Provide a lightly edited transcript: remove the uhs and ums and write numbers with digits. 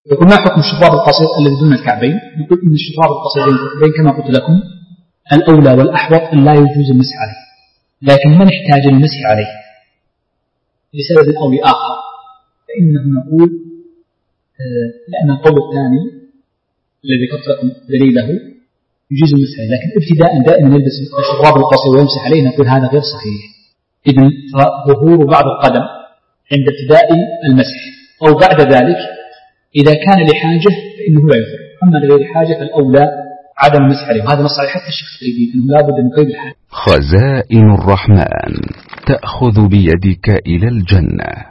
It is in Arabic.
يقول ما حكم الشراب القصير الذي دون الكعبين؟ نقول إن الشراب القصير دون الكعبين كما قلت لكم الأولى والأحوط أن لا يجوز المسح عليه، لكن من احتاج المسح عليه لسبب أو لآخر فإنه نقول لأن القول الثاني الذي ذكرت لكم دليله يجوز المسح عليه، لكن ابتداء دائما يلبس الشراب القصير ويمسح عليه نقول هذا غير صحيح. إذن ظهور بعض القدم عند ابتداء المسح أو بعد ذلك إذا كان لحاجة فإنه لا يفعل، أما لغير حاجة فالأولى عدم المسح عليه، وهذا نص عليه حتى الشيخ التريدي أنه لا بد من قيد الحاجة. خزائن الرحمن تأخذ بيدك إلى الجنة.